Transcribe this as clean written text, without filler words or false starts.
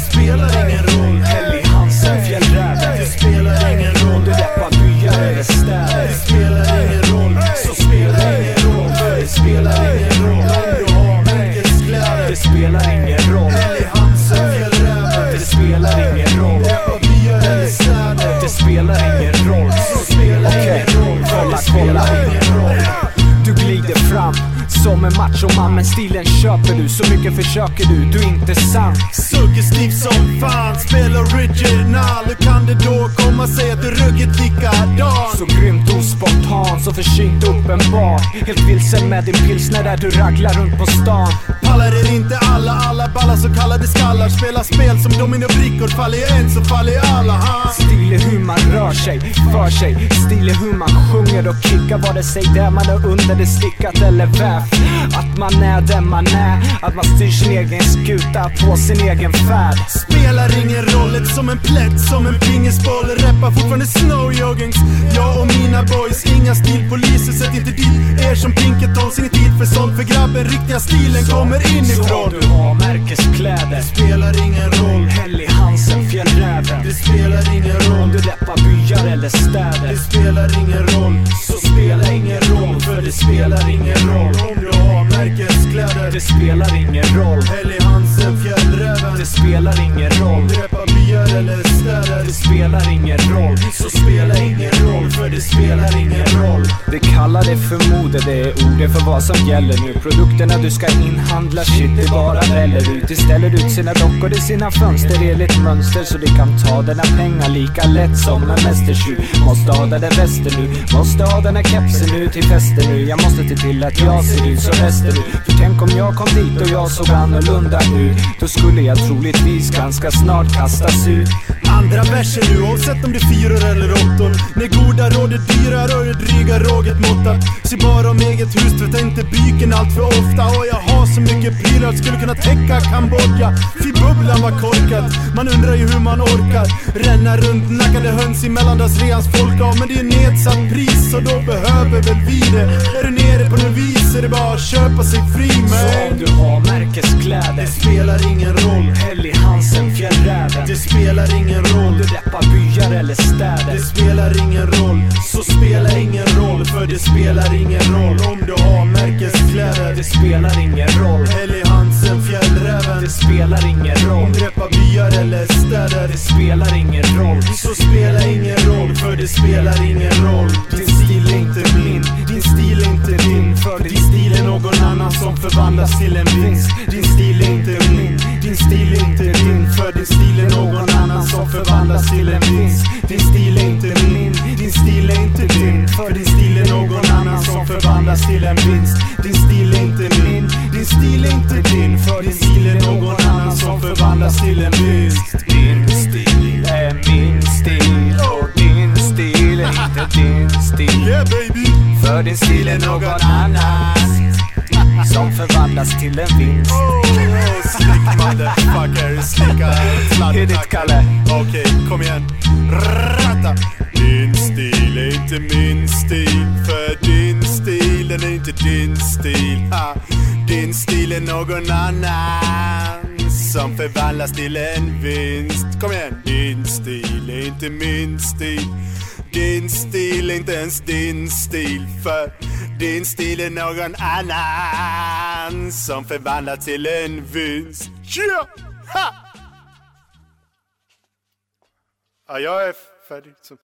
spelar ingen roll. Helly Hansen, fjällräven. Det spelar ingen roll. Om du läppar byar eller städer. Det spelar ingen roll. Så spelar ingen roll. Det spelar ingen roll. Om du har märkeskläder. Det spelar ingen roll. Helly Hansen, fjällräven. Det spelar ingen roll. Läppar byar eller städer. Det spelar ingen roll. Så spelar ingen roll. Kolla, Det spelar ingen roll. Du glider fram som en machoman, men stilen köper du. Så mycket försöker du är inte sant. Suggestiv som fan, spela original. Hur kan det då komma sig att du ruggigt likadan? Så grymt ospontan, så försynt uppenbar. Helt vilsen med din pilsner där du raglar runt på stan. Pallar er inte alla ballar så kallade skallar. Spelar spel som dominobrickor, faller jag en så faller jag alla. Stil är hur man rör sig, för sig. Stil är hur man sjunger och kickar, vare sig det man är under det stickat eller vävt. Att man är den man är, att man styr sin egen skuta på sin egen färd. Spelar ingen roll, ett som en plätt, som en pingisboll. Rappar fortfarande snowjoggings, jag och mina boys. Inga stilpoliser, sätt inte dit er som Pinkertons. Ingen tid för sånt, för grabben riktiga stilen kommer inifrån. Så du har märkeskläder. Det spelar ingen roll. Helly Hansen, fjällräven. Det spelar ingen roll. Om du läppar byar eller städer. Det spelar ingen roll. Så spelar ingen roll. För det spelar ingen roll. Om du har märkeskläder. Det spelar ingen roll. Helly Hansen, fjällräven. Det spelar ingen roll. Drepa byar eller städer. Det spelar ingen roll. Så spelar ingen roll. För det spelar ingen roll. Det kallar det för mode, det är ordet för vad som gäller nu. Produkterna du ska inhandla, shit det bara väller ut. Det ställer ut sina dockor i sina fönster enligt mönster, så det kan ta dina pengar lika lätt som en mästertjuv. Måste ha den där västen nu, måste ha den här kepsen nu till festen nu. Jag måste till att jag ser ut som resten nu. För tänk om jag kom dit och jag såg annorlunda ut, då skulle jag troligtvis ganska snart kastas ut. Andra verser nu, oavsett om det är 4 eller 8. När goda råd är dyra och det dryga råget måttat. Se bara om eget hus, tvätta inte byken allt för ofta. Och jag har så mycket prylar att skulle kunna täcka Kambodja. Fy bubblan var korkat, man undrar ju hur man orkar ränna runt nackade höns i mellandagsreans folka. Men det är nedsatt pris, så då behöver väl vi det. Är du nere på något vis är det bara att köpa sig fri. Men så om du har märkeskläder. Det spelar ingen roll. Helly Hansen, fjällräven. Det spelar ingen roll. Du läppar byar eller städer. Det spelar ingen roll. Så spelar ingen roll. För det spelar ingen roll. Om du har märkeskläder. Det spelar ingen roll. Helly Hansen, fjällräven. Det spelar ingen roll. Om drepa byar eller städer. Det spelar ingen roll. Så spelar ingen roll. För det spelar ingen roll. Din stil är inte min. Din stil är inte din. För din stil är någon annan som förvandlas till en vinst. Din stil är inte min. Din stil är inte din. För din stil är någon annan som förvandlas till en vinst. Din stil är inte min. Din stil är inte din. För din stil är någon annan som förvandlas till en vinst. Din stil är inte min. Din stil är inte din. För din stil är någon annan som förvandlas till en vinst. Din stil är min stil. Och din stil är inte din stil. Yeah baby. För din stil är någon annan som förvandlas till en vinst. Slick motherfucker. Slicka Hit it, Kalle. Okej, kom igen. Rata. Din stil är inte min stil. För din stil är inte din stil. Din stil är någon annan som förvandlas till en vinst. Kom igen. Din stil är inte min stil. Din stil är inte ens din stil. För din stil är någon annan som förvandlas till en vinst. Yeah! Ha! Ja, jag är färdig.